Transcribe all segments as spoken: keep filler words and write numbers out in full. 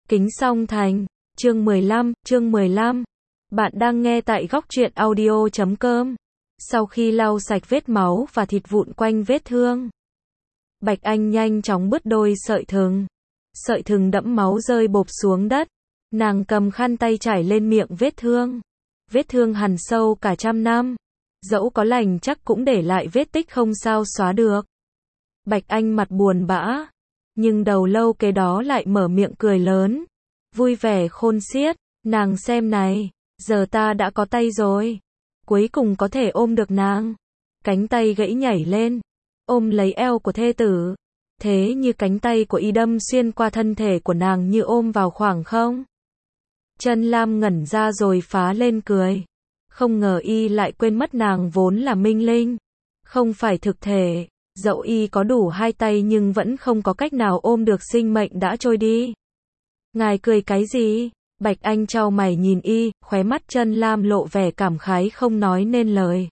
Kính Song Thành, chương mười lăm, chương mười lăm. Bạn đang nghe tại góc truyện audio chấm com. Sau khi lau sạch vết máu và thịt vụn quanh vết thương, Bạch Anh nhanh chóng bứt đôi sợi thừng. Sợi thừng đẫm máu rơi bộp xuống đất. Nàng cầm khăn tay trải lên miệng vết thương. Vết thương hằn sâu cả trăm năm. Dẫu có lành chắc cũng để lại vết tích không sao xóa được. Bạch Anh mặt buồn bã. Nhưng đầu lâu kế đó lại mở miệng cười lớn. Vui vẻ khôn xiết. Nàng xem này. Giờ ta đã có tay rồi. Cuối cùng có thể ôm được nàng. Cánh tay gãy nhảy lên. Ôm lấy eo của thê tử. Thế như cánh tay của y đâm xuyên qua thân thể của nàng như ôm vào khoảng không. Chân Lam ngẩn ra rồi phá lên cười. Không ngờ y lại quên mất nàng vốn là minh linh. Không phải thực thể. Dẫu y có đủ hai tay nhưng vẫn không có cách nào ôm được sinh mệnh đã trôi đi. Ngài cười cái gì? Bạch Anh chau mày nhìn y, khóe mắt Chân Lam lộ vẻ cảm khái không nói nên lời.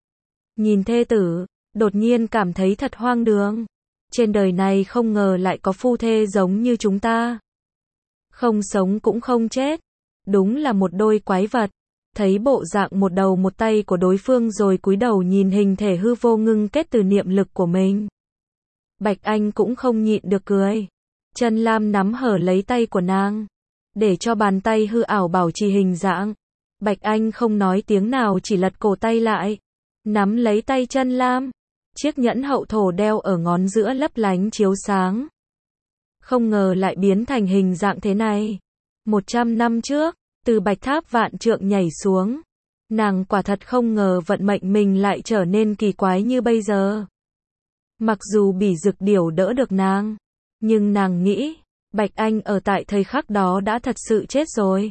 Nhìn thê tử, đột nhiên cảm thấy thật hoang đường. Trên đời này không ngờ lại có phu thê giống như chúng ta. Không sống cũng không chết. Đúng là một đôi quái vật. Thấy bộ dạng một đầu một tay của đối phương rồi cúi đầu nhìn hình thể hư vô ngưng kết từ niệm lực của mình. Bạch Anh cũng không nhịn được cười. Chân Lam nắm hở lấy tay của nàng. Để cho bàn tay hư ảo bảo trì hình dạng. Bạch Anh không nói tiếng nào chỉ lật cổ tay lại. Nắm lấy tay Chân Lam. Chiếc nhẫn hậu thổ đeo ở ngón giữa lấp lánh chiếu sáng. Không ngờ lại biến thành hình dạng thế này. Một trăm năm trước, từ bạch tháp vạn trượng nhảy xuống. Nàng quả thật không ngờ vận mệnh mình lại trở nên kỳ quái như bây giờ. Mặc dù Bỉ Dực Điểu đỡ được nàng. Nhưng nàng nghĩ, Bạch Anh ở tại thời khắc đó đã thật sự chết rồi.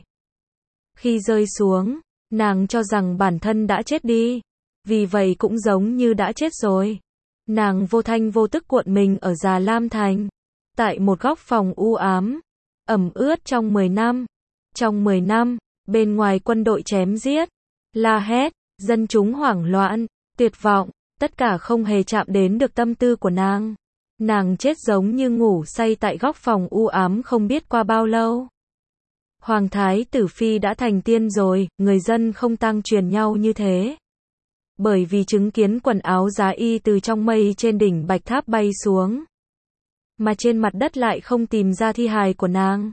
Khi rơi xuống, nàng cho rằng bản thân đã chết đi. Vì vậy cũng giống như đã chết rồi. Nàng vô thanh vô tức cuộn mình ở Già Lam Thành. Tại một góc phòng u ám. Ẩm ướt trong mười năm. Trong mười năm, bên ngoài quân đội chém giết. La hét, dân chúng hoảng loạn, tuyệt vọng. Tất cả không hề chạm đến được tâm tư của nàng. Nàng chết giống như ngủ say tại góc phòng u ám không biết qua bao lâu. Hoàng thái tử phi đã thành tiên rồi, người dân không tang truyền nhau như thế. Bởi vì chứng kiến quần áo giá y từ trong mây trên đỉnh bạch tháp bay xuống. Mà trên mặt đất lại không tìm ra thi hài của nàng.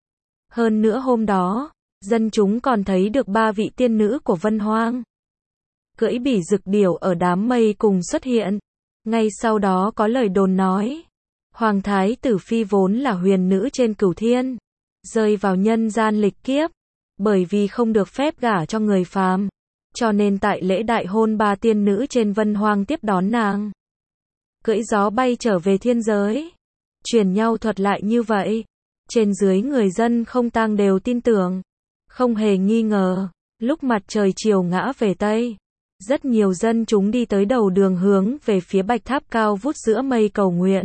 Hơn nữa hôm đó, dân chúng còn thấy được ba vị tiên nữ của Vân Hoang. Cưỡi Bỉ Dực Điểu ở đám mây cùng xuất hiện. Ngay sau đó có lời đồn nói. Hoàng thái tử phi vốn là huyền nữ trên cửu thiên. Rơi vào nhân gian lịch kiếp. Bởi vì không được phép gả cho người phàm. Cho nên tại lễ đại hôn ba tiên nữ trên Vân Hoang tiếp đón nàng. Cưỡi gió bay trở về thiên giới. Truyền nhau thuật lại như vậy. Trên dưới người dân không tang đều tin tưởng. Không hề nghi ngờ. Lúc mặt trời chiều ngã về Tây. Rất nhiều dân chúng đi tới đầu đường hướng về phía bạch tháp cao vút giữa mây cầu nguyện.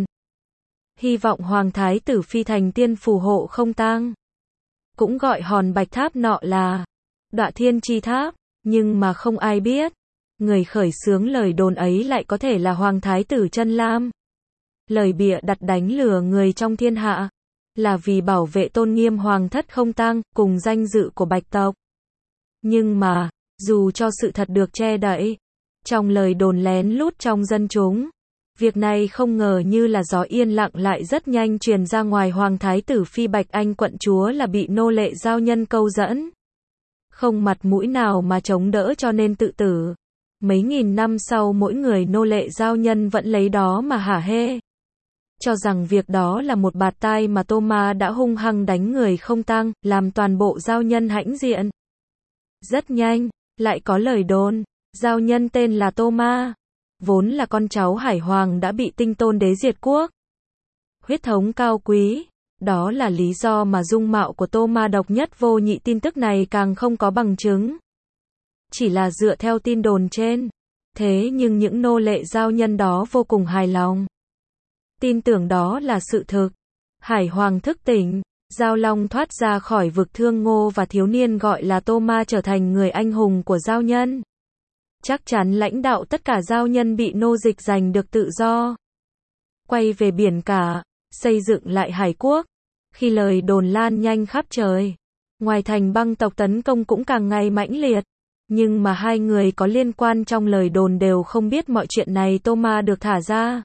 Hy vọng Hoàng thái tử phi thành tiên phù hộ không tang. Cũng gọi hòn bạch tháp nọ là Đọa Thiên Chi Tháp. Nhưng mà không ai biết. Người khởi xướng lời đồn ấy lại có thể là Hoàng thái tử Chân Lam. Lời bịa đặt đánh lừa người trong thiên hạ. Là vì bảo vệ tôn nghiêm hoàng thất không tang cùng danh dự của bạch tộc. Nhưng mà, dù cho sự thật được che đậy, trong lời đồn lén lút trong dân chúng, việc này không ngờ như là gió yên lặng lại rất nhanh truyền ra ngoài. Hoàng thái tử phi Bạch Anh quận chúa là bị nô lệ giao nhân câu dẫn. Không mặt mũi nào mà chống đỡ cho nên tự tử. Mấy nghìn năm sau mỗi người nô lệ giao nhân vẫn lấy đó mà hả hê. Cho rằng việc đó là một bạt tai mà Tô Ma đã hung hăng đánh người không tang, làm toàn bộ giao nhân hãnh diện. Rất nhanh, lại có lời đồn, giao nhân tên là Tô Ma, vốn là con cháu Hải Hoàng đã bị Tinh Tôn Đế diệt quốc. Huyết thống cao quý, đó là lý do mà dung mạo của Tô Ma độc nhất vô nhị. Tin tức này càng không có bằng chứng. Chỉ là dựa theo tin đồn trên. Thế nhưng những nô lệ giao nhân đó vô cùng hài lòng. Tin tưởng đó là sự thực. Hải Hoàng thức tỉnh. Giao Long thoát ra khỏi vực thương ngô và thiếu niên gọi là Tô Ma trở thành người anh hùng của giao nhân. Chắc chắn lãnh đạo tất cả giao nhân bị nô dịch giành được tự do. Quay về biển cả, xây dựng lại hải quốc. Khi lời đồn lan nhanh khắp trời, ngoài thành băng tộc tấn công cũng càng ngày mãnh liệt. Nhưng mà hai người có liên quan trong lời đồn đều không biết mọi chuyện này. Tô Ma được thả ra,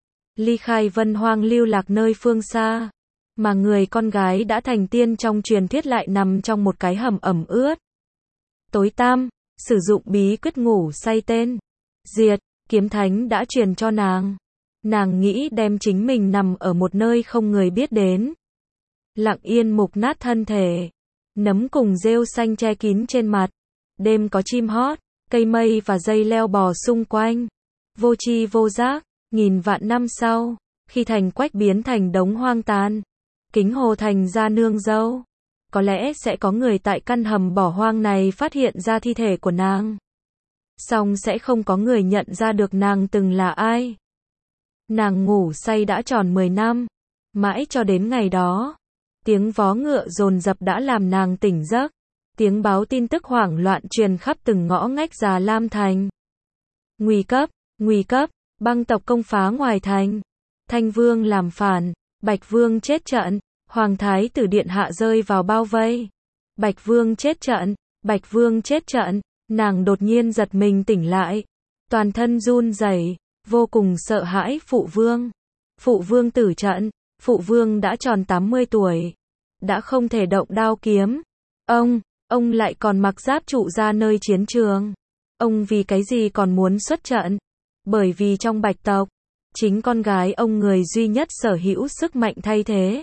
ly khai Vân Hoang lưu lạc nơi phương xa, mà người con gái đã thành tiên trong truyền thuyết lại nằm trong một cái hầm ẩm ướt, tối tăm, sử dụng bí quyết ngủ say tên Diệt Kiếm Thánh đã truyền cho nàng. Nàng nghĩ đem chính mình nằm ở một nơi không người biết đến, lặng yên mục nát thân thể, nấm cùng rêu xanh che kín trên mặt. Đêm có chim hót, cây mây và dây leo bò xung quanh. Vô tri vô giác, nghìn vạn năm sau, khi thành quách biến thành đống hoang tàn, Kính Hồ thành ra nương dâu, có lẽ sẽ có người tại căn hầm bỏ hoang này phát hiện ra thi thể của nàng. Song sẽ không có người nhận ra được nàng từng là ai. Nàng ngủ say đã tròn mười năm, mãi cho đến ngày đó, tiếng vó ngựa dồn dập đã làm nàng tỉnh giấc. Tiếng báo tin tức hoảng loạn truyền khắp từng ngõ ngách Già Lam thành. Nguy cấp, nguy cấp, băng tộc công phá ngoài thành. Thanh Vương làm phản, Bạch Vương chết trận, Hoàng Thái tử điện hạ rơi vào bao vây. Bạch Vương chết trận, Bạch Vương chết trận, nàng đột nhiên giật mình tỉnh lại, toàn thân run rẩy, vô cùng sợ hãi. Phụ Vương, Phụ Vương tử trận, Phụ Vương đã tròn tám mươi tuổi, đã không thể động đao kiếm. Ông, ông lại còn mặc giáp trụ ra nơi chiến trường. Ông vì cái gì còn muốn xuất trận? Bởi vì trong Bạch tộc, chính con gái ông người duy nhất sở hữu sức mạnh thay thế.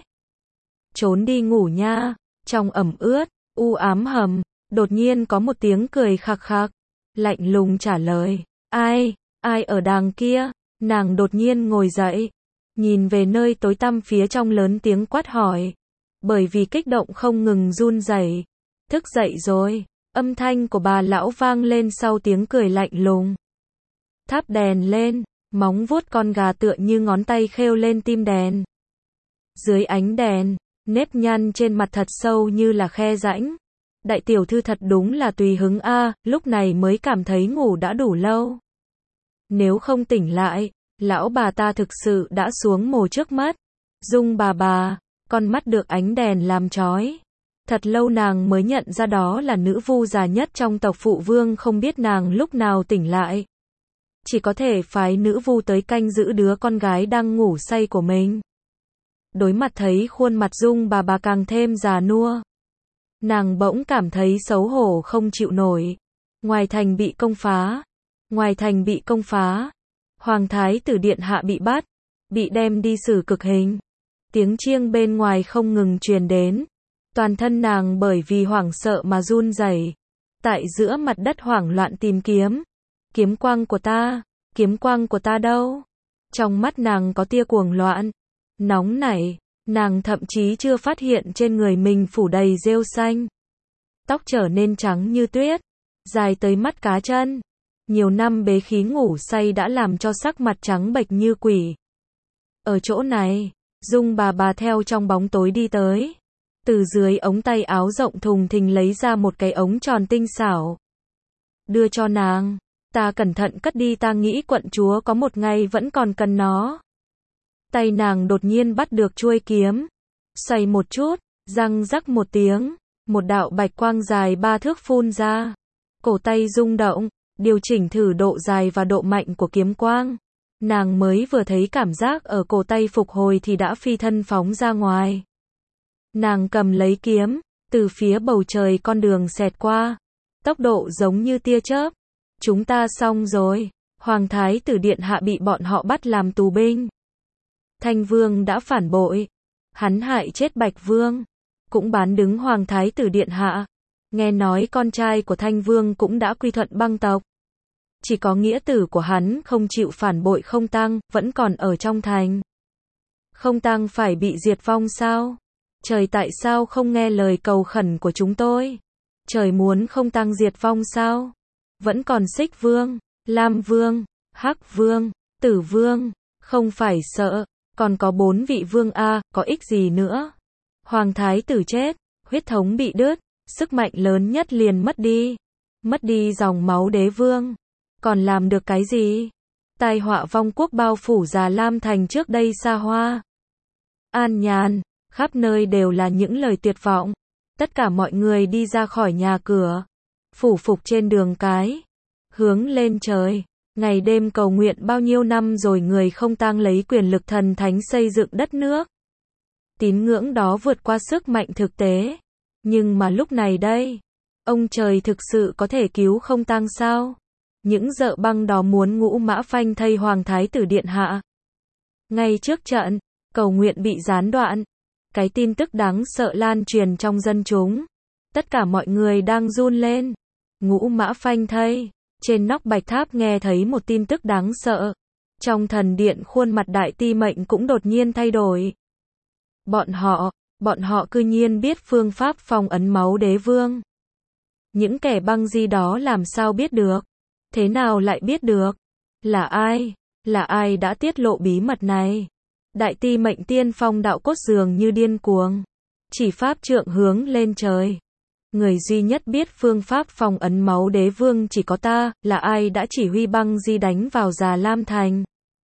Trốn đi ngủ nha. Trong ẩm ướt, u ám hầm, đột nhiên có một tiếng cười khạc khạc, lạnh lùng trả lời. Ai, ai ở đàng kia? Nàng đột nhiên ngồi dậy, nhìn về nơi tối tăm phía trong, lớn tiếng quát hỏi. Bởi vì kích động không ngừng run rẩy. Thức dậy rồi, âm thanh của bà lão vang lên sau tiếng cười lạnh lùng. Thắp đèn lên, móng vuốt con gà tựa như ngón tay khêu lên tim đèn. Dưới ánh đèn, nếp nhăn trên mặt thật sâu như là khe rãnh. Đại tiểu thư thật đúng là tùy hứng a, lúc này mới cảm thấy ngủ đã đủ lâu. Nếu không tỉnh lại, lão bà ta thực sự đã xuống mồ trước mắt. Dung bà bà, con mắt được ánh đèn làm chói. Thật lâu nàng mới nhận ra đó là nữ vu già nhất trong tộc Phụ Vương, không biết nàng lúc nào tỉnh lại. Chỉ có thể phái nữ vu tới canh giữ đứa con gái đang ngủ say của mình. Đối mặt thấy khuôn mặt Dung bà bà càng thêm già nua, nàng bỗng cảm thấy xấu hổ không chịu nổi. Ngoài thành bị công phá, ngoài thành bị công phá, Hoàng Thái tử điện hạ bị bắt, bị đem đi xử cực hình. Tiếng chiêng bên ngoài không ngừng truyền đến. Toàn thân nàng bởi vì hoảng sợ mà run rẩy. Tại giữa mặt đất hoảng loạn tìm kiếm. Kiếm quang của ta, kiếm quang của ta đâu? Trong mắt nàng có tia cuồng loạn, nóng nảy, nàng thậm chí chưa phát hiện trên người mình phủ đầy rêu xanh. Tóc trở nên trắng như tuyết, dài tới mắt cá chân. Nhiều năm bế khí ngủ say đã làm cho sắc mặt trắng bệch như quỷ. Ở chỗ này, Dung bà bà theo trong bóng tối đi tới. Từ dưới ống tay áo rộng thùng thình lấy ra một cái ống tròn tinh xảo. Đưa cho nàng. Ta cẩn thận cất đi, ta nghĩ quận chúa có một ngày vẫn còn cần nó. Tay nàng đột nhiên bắt được chuôi kiếm. Xoay một chút, răng rắc một tiếng. Một đạo bạch quang dài ba thước phun ra. Cổ tay rung động, điều chỉnh thử độ dài và độ mạnh của kiếm quang. Nàng mới vừa thấy cảm giác ở cổ tay phục hồi thì đã phi thân phóng ra ngoài. Nàng cầm lấy kiếm, từ phía bầu trời con đường xẹt qua. Tốc độ giống như tia chớp. Chúng ta xong rồi. Hoàng Thái tử điện hạ bị bọn họ bắt làm tù binh. Thanh Vương đã phản bội. Hắn hại chết Bạch Vương, cũng bán đứng Hoàng Thái tử điện hạ. Nghe nói con trai của Thanh Vương cũng đã quy thuận băng tộc. Chỉ có nghĩa tử của hắn không chịu phản bội Không Tăng, vẫn còn ở trong thành. Không Tăng phải bị diệt vong sao? Trời, tại sao không nghe lời cầu khẩn của chúng tôi? Trời muốn Không Tăng diệt vong sao? Vẫn còn Xích Vương, Lam Vương, Hắc Vương, Tử Vương, không phải sợ, còn có bốn vị vương a, có ích gì nữa? Hoàng Thái tử chết, huyết thống bị đứt, sức mạnh lớn nhất liền mất đi. Mất đi dòng máu đế vương, còn làm được cái gì? Tai họa vong quốc bao phủ Già Lam thành trước đây xa hoa, an nhàn, Khắp nơi đều là những lời tuyệt vọng. Tất cả mọi người đi ra khỏi nhà cửa, phủ phục trên đường cái, hướng lên trời, ngày đêm cầu nguyện bao nhiêu năm rồi người không tang lấy quyền lực thần thánh xây dựng đất nước. Tín ngưỡng đó vượt qua sức mạnh thực tế. Nhưng mà lúc này đây, ông trời thực sự có thể cứu không tang sao? Những dợ băng đó muốn Ngũ Mã Phanh thay Hoàng Thái tử điện hạ. Ngay trước trận, cầu nguyện bị gián đoạn. Cái tin tức đáng sợ lan truyền trong dân chúng. Tất cả mọi người đang run lên. Ngũ Mã Phanh thay. Trên nóc Bạch Tháp nghe thấy một tin tức đáng sợ. Trong thần điện khuôn mặt Đại Ti Mệnh cũng đột nhiên thay đổi. Bọn họ, bọn họ cư nhiên biết phương pháp phong ấn máu đế vương. Những kẻ băng di đó làm sao biết được? Thế nào lại biết được? Là ai? Là ai đã tiết lộ bí mật này? Đại Ti Mệnh tiên phong đạo cốt dường như điên cuồng. Chỉ pháp trượng hướng lên trời. Người duy nhất biết phương pháp phong ấn máu đế vương chỉ có ta, là ai đã chỉ huy băng di đánh vào Già Lam Thành?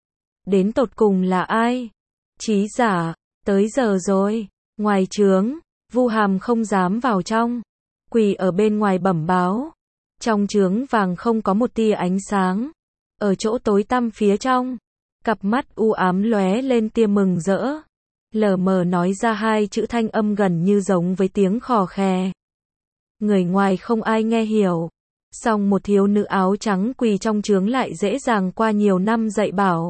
Đến tột cùng là ai? Trí giả, tới giờ rồi. Ngoài trướng, Vu Hàm không dám vào trong. Quỳ ở bên ngoài bẩm báo. Trong trướng vàng không có một tia ánh sáng. Ở chỗ tối tăm phía trong, cặp mắt u ám lóe lên tia mừng rỡ. Lờ mờ nói ra hai chữ thanh âm gần như giống với tiếng khò khè. Người ngoài không ai nghe hiểu. Song một thiếu nữ áo trắng quỳ trong trướng lại dễ dàng qua nhiều năm dạy bảo.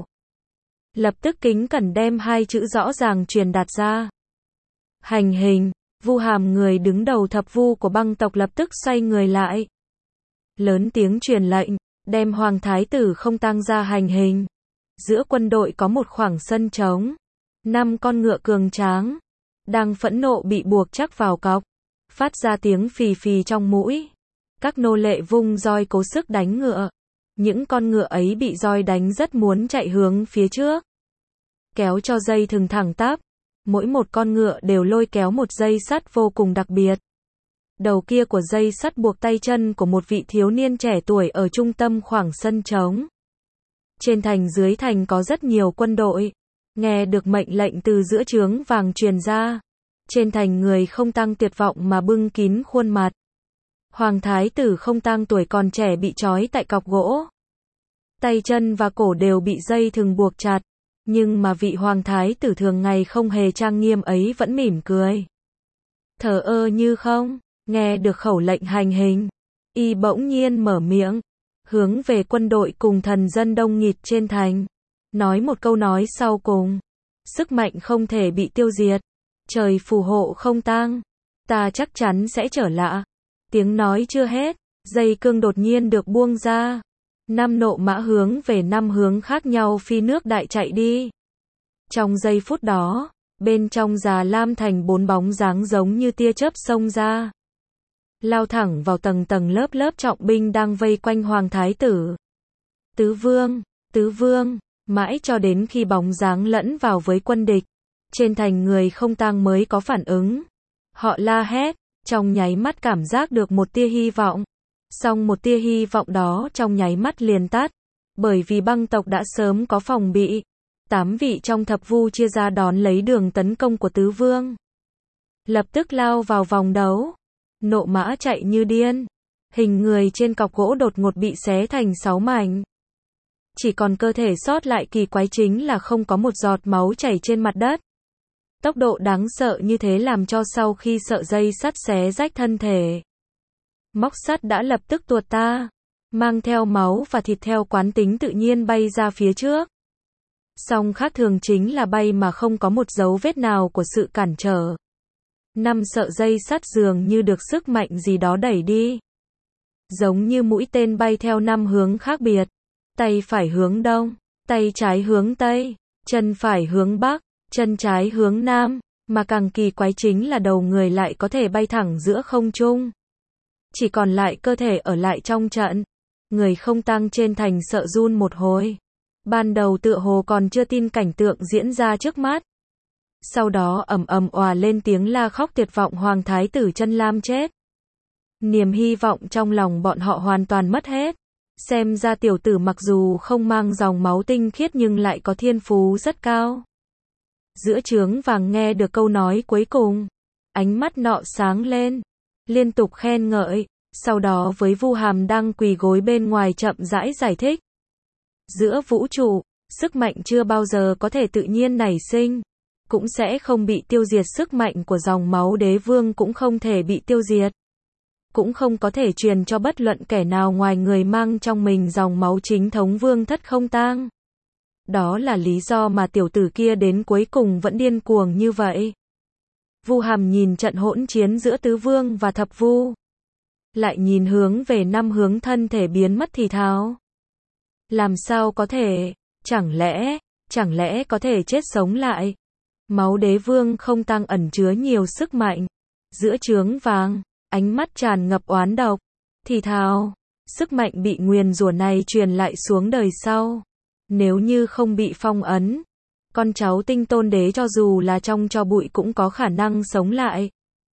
Lập tức kính cẩn đem hai chữ rõ ràng truyền đạt ra. Hành hình. Vu Hàm người đứng đầu thập vu của băng tộc lập tức xoay người lại. Lớn tiếng truyền lệnh, đem Hoàng Thái tử không tang ra hành hình. Giữa quân đội có một khoảng sân trống. Năm con ngựa cường tráng, đang phẫn nộ bị buộc chắc vào cọc, phát ra tiếng phì phì trong mũi. Các nô lệ vung roi cố sức đánh ngựa. Những con ngựa ấy bị roi đánh rất muốn chạy hướng phía trước. Kéo cho dây thừng thẳng tắp. Mỗi một con ngựa đều lôi kéo một dây sắt vô cùng đặc biệt. Đầu kia của dây sắt buộc tay chân của một vị thiếu niên trẻ tuổi ở trung tâm khoảng sân trống. Trên thành dưới thành có rất nhiều quân đội. Nghe được mệnh lệnh từ giữa trướng vàng truyền ra. Trên thành người không tang tuyệt vọng mà bưng kín khuôn mặt. Hoàng Thái tử không tang tuổi còn trẻ bị trói tại cọc gỗ. Tay chân và cổ đều bị dây thừng buộc chặt. Nhưng mà vị Hoàng Thái tử thường ngày không hề trang nghiêm ấy vẫn mỉm cười. Thờ ơ như không, nghe được khẩu lệnh hành hình. Y bỗng nhiên mở miệng, hướng về quân đội cùng thần dân đông nghịt trên thành. Nói một câu nói sau cùng. Sức mạnh không thể bị tiêu diệt. Trời phù hộ không tang. Ta chắc chắn sẽ trở lại. Tiếng nói chưa hết, dây cương đột nhiên được buông ra. Năm nộ mã hướng về năm hướng khác nhau phi nước đại chạy đi. Trong giây phút đó, bên trong Già Lam Thành bốn bóng dáng giống như tia chớp xông ra. Lao thẳng vào tầng tầng lớp lớp trọng binh đang vây quanh Hoàng Thái tử. Tứ vương, tứ vương, mãi cho đến khi bóng dáng lẫn vào với quân địch. Trên thành người không tang mới có phản ứng. Họ la hét, trong nháy mắt cảm giác được một tia hy vọng. Song một tia hy vọng đó trong nháy mắt liền tắt. Bởi vì băng tộc đã sớm có phòng bị. Tám vị trong thập vu chia ra đón lấy đường tấn công của tứ vương. Lập tức lao vào vòng đấu. Nộ mã chạy như điên. Hình người trên cọc gỗ đột ngột bị xé thành sáu mảnh. Chỉ còn cơ thể sót lại kỳ quái chính là không có một giọt máu chảy trên mặt đất. Tốc độ đáng sợ như thế làm cho sau khi sợi dây sắt xé rách thân thể. Móc sắt đã lập tức tuột ta. Mang theo máu và thịt theo quán tính tự nhiên bay ra phía trước. Song khác thường chính là bay mà không có một dấu vết nào của sự cản trở. Năm sợi dây sắt dường như được sức mạnh gì đó đẩy đi. Giống như mũi tên bay theo năm hướng khác biệt. Tay phải hướng đông, tay trái hướng tây, chân phải hướng bắc, chân trái hướng nam, mà càng kỳ quái chính là đầu người lại có thể bay thẳng giữa không trung. Chỉ còn lại cơ thể ở lại trong trận. Người không tang trên thành sợ run một hồi. Ban đầu tựa hồ còn chưa tin cảnh tượng diễn ra trước mắt. Sau đó ầm ầm òa lên tiếng la khóc tuyệt vọng Hoàng Thái tử Chân Lam chết. Niềm hy vọng trong lòng bọn họ hoàn toàn mất hết. Xem ra tiểu tử mặc dù không mang dòng máu tinh khiết nhưng lại có thiên phú rất cao. Giữa trướng vàng nghe được câu nói cuối cùng, ánh mắt nọ sáng lên, liên tục khen ngợi, sau đó với Vu Hàm đang quỳ gối bên ngoài chậm rãi giải thích. Giữa vũ trụ, sức mạnh chưa bao giờ có thể tự nhiên nảy sinh, cũng sẽ không bị tiêu diệt, sức mạnh của dòng máu đế vương cũng không thể bị tiêu diệt, cũng không có thể truyền cho bất luận kẻ nào ngoài người mang trong mình dòng máu chính thống vương thất không tang. Đó là lý do mà tiểu tử kia đến cuối cùng vẫn điên cuồng như vậy. Vu Hàm nhìn trận hỗn chiến giữa tứ vương và thập vu, lại nhìn hướng về năm hướng thân thể biến mất thì thào. Làm sao có thể, chẳng lẽ, chẳng lẽ có thể chết sống lại? Máu đế vương không tăng ẩn chứa nhiều sức mạnh. Giữa trướng vàng, ánh mắt tràn ngập oán độc, thì thào, sức mạnh bị nguyền rủa này truyền lại xuống đời sau. Nếu như không bị phong ấn, con cháu tinh tôn đế cho dù là trong tro bụi cũng có khả năng sống lại.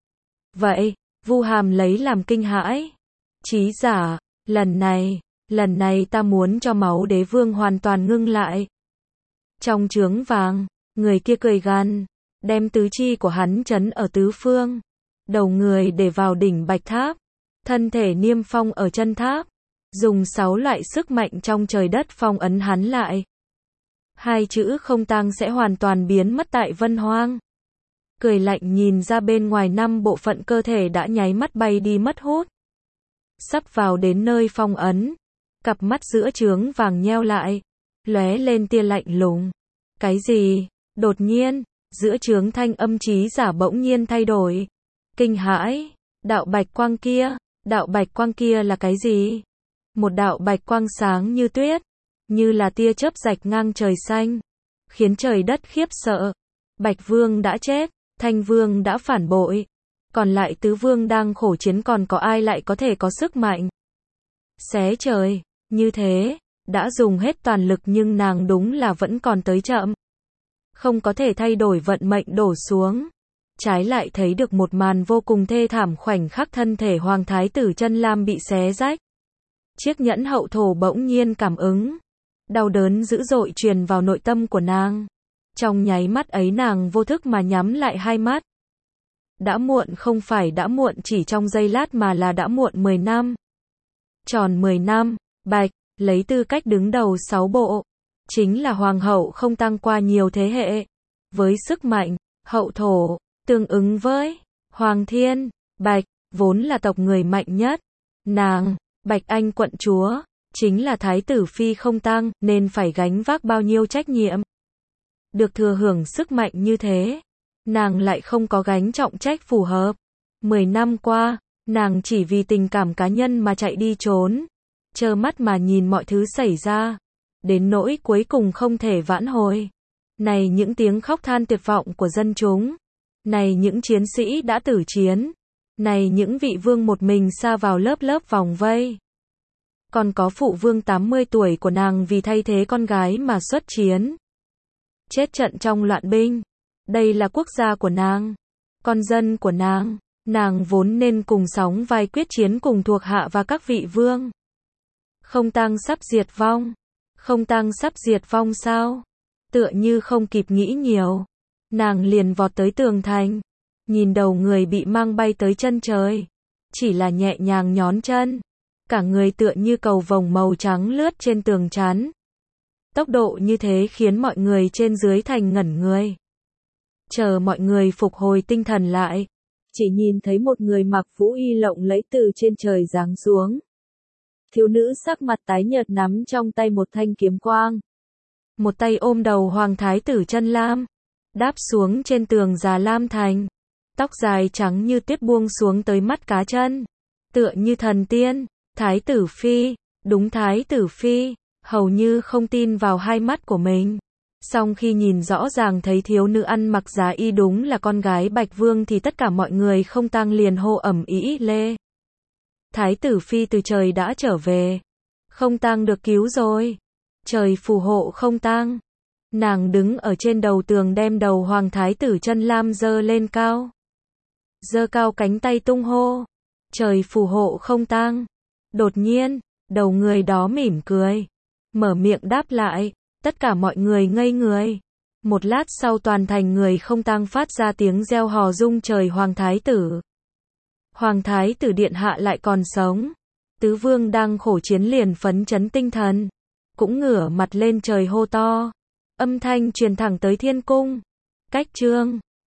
Vậy, Vu Hàm lấy làm kinh hãi. Chí giả, lần này, lần này ta muốn cho máu đế vương hoàn toàn ngưng lại. Trong trướng vàng, người kia cười gằn, đem tứ chi của hắn trấn ở tứ phương. Đầu người để vào đỉnh bạch tháp, thân thể niêm phong ở chân tháp, dùng sáu loại sức mạnh trong trời đất phong ấn hắn lại. Hai chữ không tang sẽ hoàn toàn biến mất tại Vân Hoang. Cười lạnh nhìn ra bên ngoài, năm bộ phận cơ thể đã nháy mắt bay đi mất hút. Sắp vào đến nơi phong ấn, cặp mắt giữa trướng vàng nheo lại, lóe lên tia lạnh lùng. Cái gì? Đột nhiên, giữa trướng thanh âm trí giả bỗng nhiên thay đổi. Kinh hãi, đạo bạch quang kia, đạo bạch quang kia là cái gì? Một đạo bạch quang sáng như tuyết, như là tia chớp rạch ngang trời xanh, khiến trời đất khiếp sợ. Bạch vương đã chết, Thanh vương đã phản bội, còn lại tứ vương đang khổ chiến, còn có ai lại có thể có sức mạnh xé trời như thế? Đã dùng hết toàn lực nhưng nàng đúng là vẫn còn tới chậm, không có thể thay đổi vận mệnh đổ xuống. Trái lại thấy được một màn vô cùng thê thảm, khoảnh khắc thân thể hoàng thái tử Chân Lam bị xé rách. Chiếc nhẫn hậu thổ bỗng nhiên cảm ứng, đau đớn dữ dội truyền vào nội tâm của nàng. Trong nháy mắt ấy nàng vô thức mà nhắm lại hai mắt. Đã muộn, không phải đã muộn chỉ trong giây lát mà là đã muộn mười năm. Tròn mười năm, Bạch, lấy tư cách đứng đầu sáu bộ, chính là hoàng hậu không tăng qua nhiều thế hệ. Với sức mạnh, hậu thổ, tương ứng với Hoàng Thiên, Bạch, vốn là tộc người mạnh nhất. Nàng, Bạch Anh quận chúa, chính là thái tử phi không tăng, nên phải gánh vác bao nhiêu trách nhiệm. Được thừa hưởng sức mạnh như thế, nàng lại không có gánh trọng trách phù hợp. Mười năm qua, nàng chỉ vì tình cảm cá nhân mà chạy đi trốn, trơ mắt mà nhìn mọi thứ xảy ra, đến nỗi cuối cùng không thể vãn hồi. Này những tiếng khóc than tuyệt vọng của dân chúng, này những chiến sĩ đã tử chiến, này những vị vương một mình sa vào lớp lớp vòng vây. Còn có phụ vương tám mươi tuổi của nàng vì thay thế con gái mà xuất chiến, chết trận trong loạn binh. Đây là quốc gia của nàng, con dân của nàng, nàng vốn nên cùng sóng vai quyết chiến cùng thuộc hạ và các vị vương. Không tang sắp diệt vong, không tang sắp diệt vong sao? Tựa như không kịp nghĩ nhiều, nàng liền vọt tới tường thành, nhìn đầu người bị mang bay tới chân trời, chỉ là nhẹ nhàng nhón chân, cả người tựa như cầu vồng màu trắng lướt trên tường chắn. Tốc độ như thế khiến mọi người trên dưới thành ngẩn người. Chờ mọi người phục hồi tinh thần lại, chỉ nhìn thấy một người mặc vũ y lộng lẫy từ trên trời giáng xuống. Thiếu nữ sắc mặt tái nhợt nắm trong tay một thanh kiếm quang, một tay ôm đầu hoàng thái tử Chân Lam, đáp xuống trên tường Già Lam thành. Tóc dài trắng như tuyết buông xuống tới mắt cá chân, tựa như thần tiên. Thái tử phi, đúng thái tử phi, hầu như không tin vào hai mắt của mình. Song khi nhìn rõ ràng thấy thiếu nữ ăn mặc giá y đúng là con gái Bạch Vương thì tất cả mọi người không tang liền hô ầm ĩ lê. Thái tử phi từ trời đã trở về, không tang được cứu rồi, trời phù hộ không tang. Nàng đứng ở trên đầu tường đem đầu hoàng thái tử Chân Lam giơ lên cao, giơ cao cánh tay tung hô, trời phù hộ không tang. Đột nhiên, đầu người đó mỉm cười, mở miệng đáp lại, tất cả mọi người ngây người. Một lát sau toàn thành người không tang phát ra tiếng reo hò rung trời Hoàng Thái tử. Hoàng Thái tử điện hạ lại còn sống. Tứ vương đang khổ chiến liền phấn chấn tinh thần. Cũng ngửa mặt lên trời hô to. Âm thanh truyền thẳng tới thiên cung. Cách chương